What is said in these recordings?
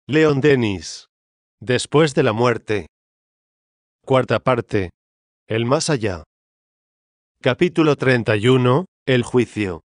Leon Denis. Después de la muerte. Cuarta parte. El más allá. Capítulo 31. El juicio.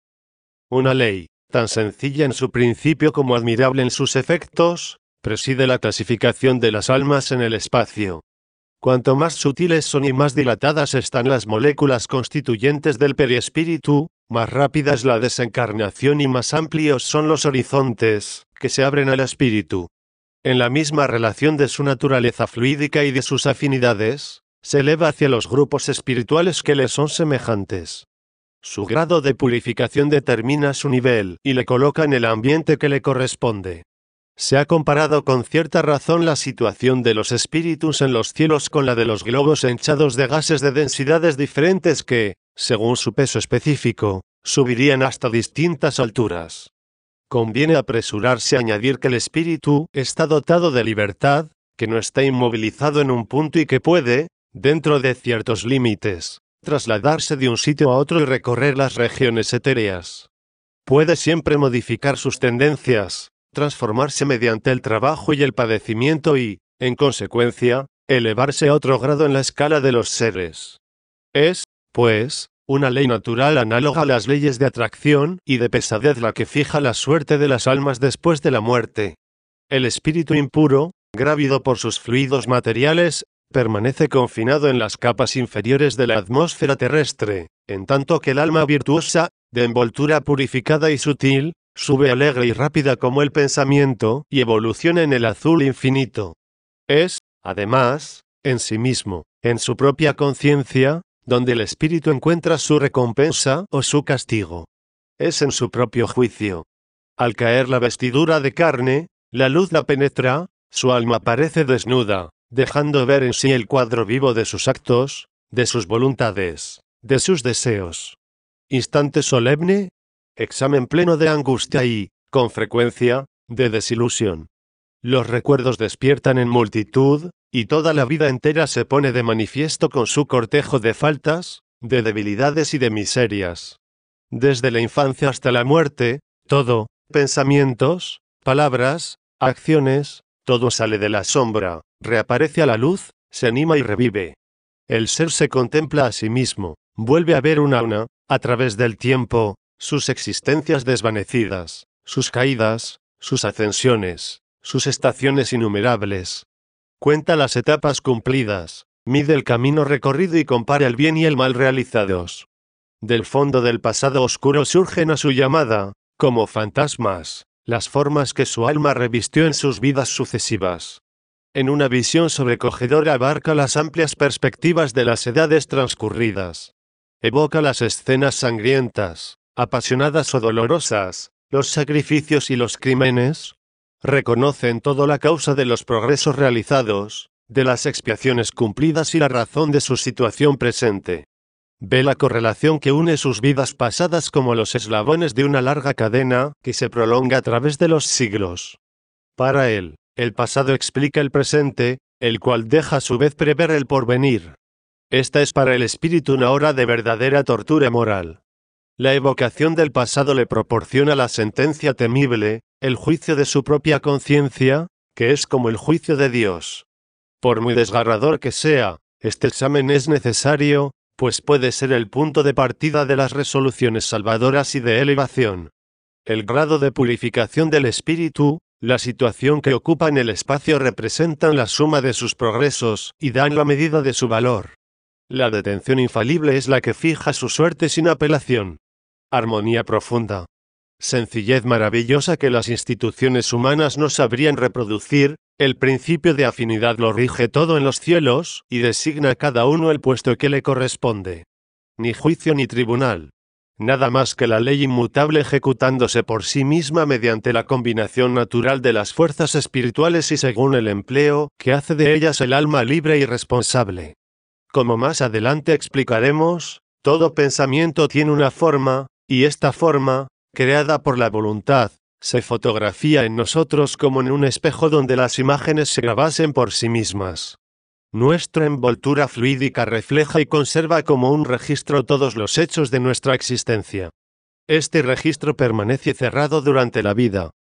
Una ley, tan sencilla en su principio como admirable en sus efectos, preside la clasificación de las almas en el espacio. Cuanto más sutiles son y más dilatadas están las moléculas constituyentes del perispíritu, más rápida es la desencarnación y más amplios son los horizontes que se abren al espíritu. En la misma relación de su naturaleza fluídica y de sus afinidades, se eleva hacia los grupos espirituales que le son semejantes. Su grado de purificación determina su nivel y le coloca en el ambiente que le corresponde. Se ha comparado con cierta razón la situación de los espíritus en los cielos con la de los globos hinchados de gases de densidades diferentes que, según su peso específico, subirían hasta distintas alturas. Conviene apresurarse a añadir que el espíritu está dotado de libertad, que no está inmovilizado en un punto y que puede, dentro de ciertos límites, trasladarse de un sitio a otro y recorrer las regiones etéreas. Puede siempre modificar sus tendencias, transformarse mediante el trabajo y el padecimiento y, en consecuencia, elevarse a otro grado en la escala de los seres. Es, pues, una ley natural análoga a las leyes de atracción y de pesadez la que fija la suerte de las almas después de la muerte. El espíritu impuro, grávido por sus fluidos materiales, permanece confinado en las capas inferiores de la atmósfera terrestre, en tanto que el alma virtuosa, de envoltura purificada y sutil, sube alegre y rápida como el pensamiento y evoluciona en el azul infinito. Es, además, en sí mismo, en su propia conciencia, donde el espíritu encuentra su recompensa o su castigo. Es en su propio juicio. Al caer la vestidura de carne, la luz la penetra, su alma parece desnuda, dejando ver en sí el cuadro vivo de sus actos, de sus voluntades, de sus deseos. Instante solemne, examen pleno de angustia y, con frecuencia, de desilusión. Los recuerdos despiertan en multitud, y toda la vida entera se pone de manifiesto con su cortejo de faltas, de debilidades y de miserias. Desde la infancia hasta la muerte, todo, pensamientos, palabras, acciones, todo sale de la sombra, reaparece a la luz, se anima y revive. El ser se contempla a sí mismo, vuelve a ver una a una, a través del tiempo, sus existencias desvanecidas, sus caídas, sus ascensiones, sus estaciones innumerables. Cuenta las etapas cumplidas, mide el camino recorrido y compara el bien y el mal realizados. Del fondo del pasado oscuro surgen a su llamada, como fantasmas, las formas que su alma revistió en sus vidas sucesivas. En una visión sobrecogedora abarca las amplias perspectivas de las edades transcurridas. Evoca las escenas sangrientas, apasionadas o dolorosas, los sacrificios y los crímenes. Reconoce en todo la causa de los progresos realizados, de las expiaciones cumplidas y la razón de su situación presente. Ve la correlación que une sus vidas pasadas como los eslabones de una larga cadena que se prolonga a través de los siglos. Para él, el pasado explica el presente, el cual deja a su vez prever el porvenir. Esta es para el espíritu una hora de verdadera tortura moral. La evocación del pasado le proporciona la sentencia temible, el juicio de su propia conciencia, que es como el juicio de Dios. Por muy desgarrador que sea, este examen es necesario, pues puede ser el punto de partida de las resoluciones salvadoras y de elevación. El grado de purificación del espíritu, la situación que ocupa en el espacio representan la suma de sus progresos y dan la medida de su valor. La detención infalible es la que fija su suerte sin apelación. Armonía profunda. Sencillez maravillosa que las instituciones humanas no sabrían reproducir, el principio de afinidad lo rige todo en los cielos, y designa a cada uno el puesto que le corresponde. Ni juicio ni tribunal. Nada más que la ley inmutable ejecutándose por sí misma mediante la combinación natural de las fuerzas espirituales y según el empleo que hace de ellas el alma libre y responsable. Como más adelante explicaremos, todo pensamiento tiene una forma, y esta forma, creada por la voluntad, se fotografía en nosotros como en un espejo donde las imágenes se grabasen por sí mismas. Nuestra envoltura fluídica refleja y conserva como un registro todos los hechos de nuestra existencia. Este registro permanece cerrado durante la vida.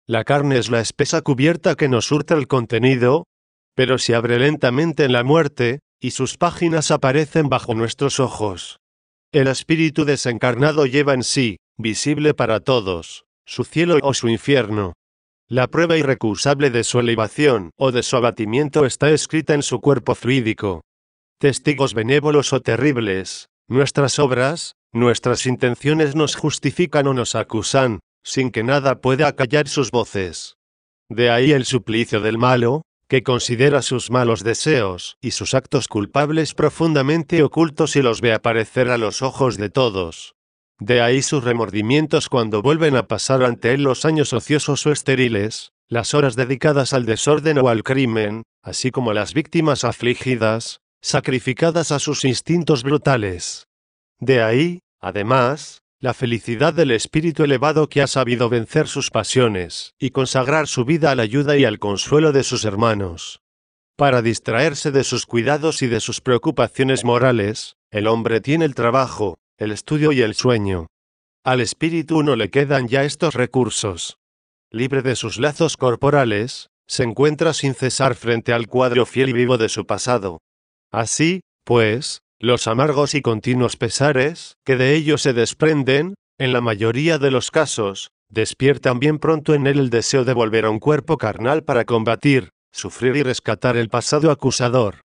La carne es la espesa cubierta que nos hurta el contenido, pero se abre lentamente en la muerte, y sus páginas aparecen bajo nuestros ojos. El espíritu desencarnado lleva en sí, visible para todos, su cielo o su infierno. La prueba irrecusable de su elevación o de su abatimiento está escrita en su cuerpo fluídico. Testigos benévolos o terribles, nuestras obras, nuestras intenciones nos justifican o nos acusan, sin que nada pueda acallar sus voces. De ahí el suplicio del malo, que considera sus malos deseos y sus actos culpables profundamente ocultos y los ve aparecer a los ojos de todos. De ahí sus remordimientos cuando vuelven a pasar ante él los años ociosos o estériles, las horas dedicadas al desorden o al crimen, así como las víctimas afligidas, sacrificadas a sus instintos brutales. De ahí, además, la felicidad del espíritu elevado que ha sabido vencer sus pasiones y consagrar su vida a la ayuda y al consuelo de sus hermanos. Para distraerse de sus cuidados y de sus preocupaciones morales, el hombre tiene el trabajo, el estudio y el sueño. Al espíritu no le quedan ya estos recursos. Libre de sus lazos corporales, se encuentra sin cesar frente al cuadro fiel y vivo de su pasado. Así, pues, los amargos y continuos pesares, que de ellos se desprenden, en la mayoría de los casos, despiertan bien pronto en él el deseo de volver a un cuerpo carnal para combatir, sufrir y rescatar el pasado acusador.